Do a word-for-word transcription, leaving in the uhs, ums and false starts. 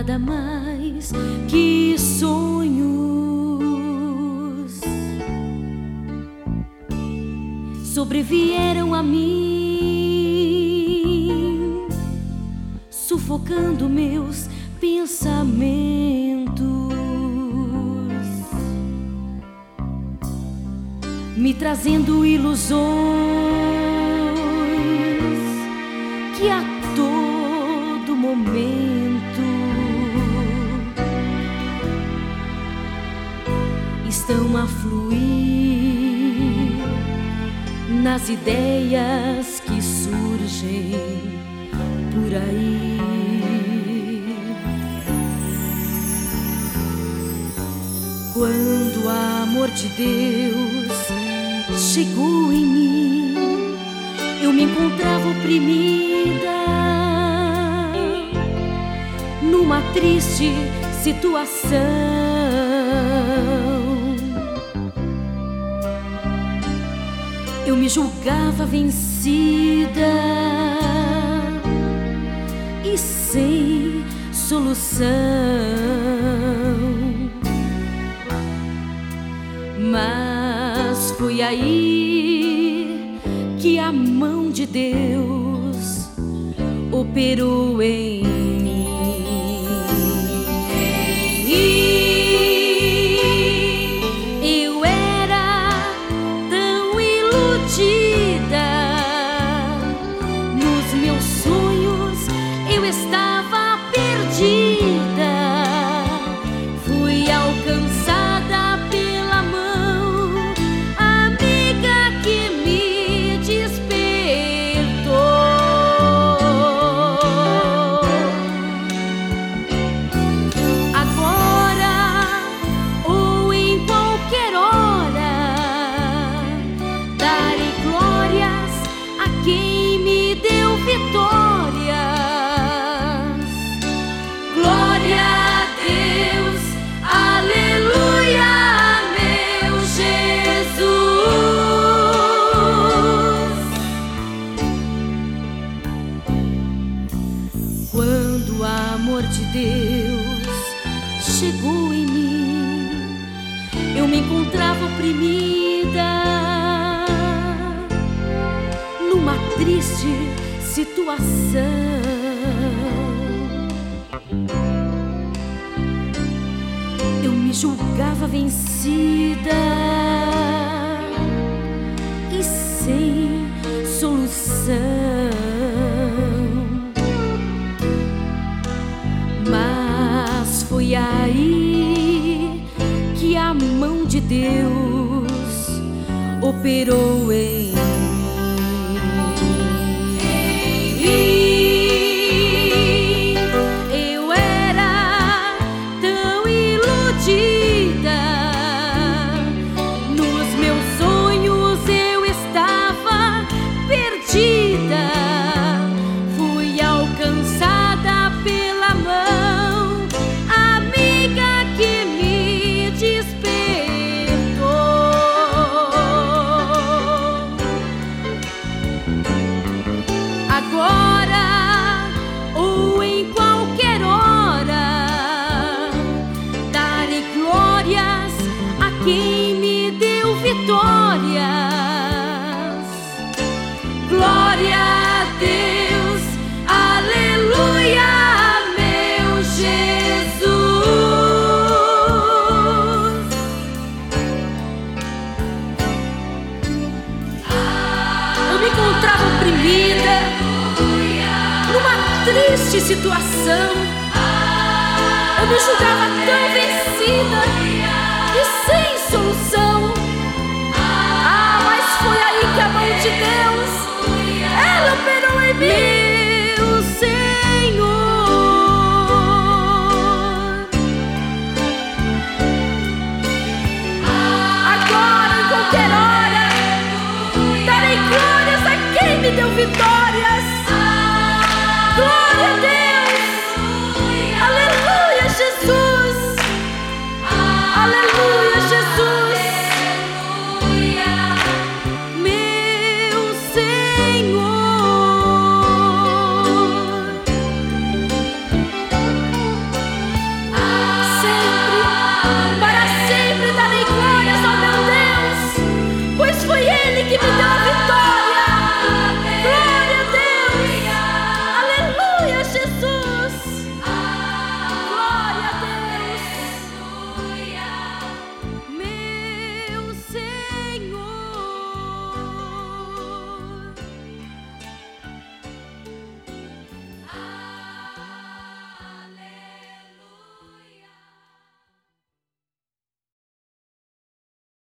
nada mais que sonhos. Sobrevieram a mim, sufocando meus pensamentos, me trazendo ilusões que a todo momento estão a fluir nas ideias que surgem por aí. Quando o amor de Deus chegou em mim, eu me encontrava oprimida numa triste situação. Eu me julgava vencida e sem solução. Mas foi aí que a mão de Deus operou em mim. Eu era tão iludida, nos meus sonhos eu estava perdida. Fui alcançada pela mão amiga que me despertou. Agora ou em qualquer hora darei glórias a quem me deu vitórias. Glória a Deus, aleluia, meu Jesus. Quando o amor de Deus chegou em mim, eu me encontrava oprimida numa triste situação. Eu me julgava vencida e sem solução. Mas foi aí que a mão de Deus operou em mim. Eu era tão iludida, nos meus sonhos eu estava perdida. Fui alcançada pela mão amiga que me despertou. Agora ou em qualquer hora darei glórias a quem me deu vitórias. Glória a Deus, aleluia, meu Jesus. Eu me encontrava oprimida numa triste situação. Eu me julgava tão vencida e sem solução. Ah, mas foi aí que a mão de Deus, ela operou em mim.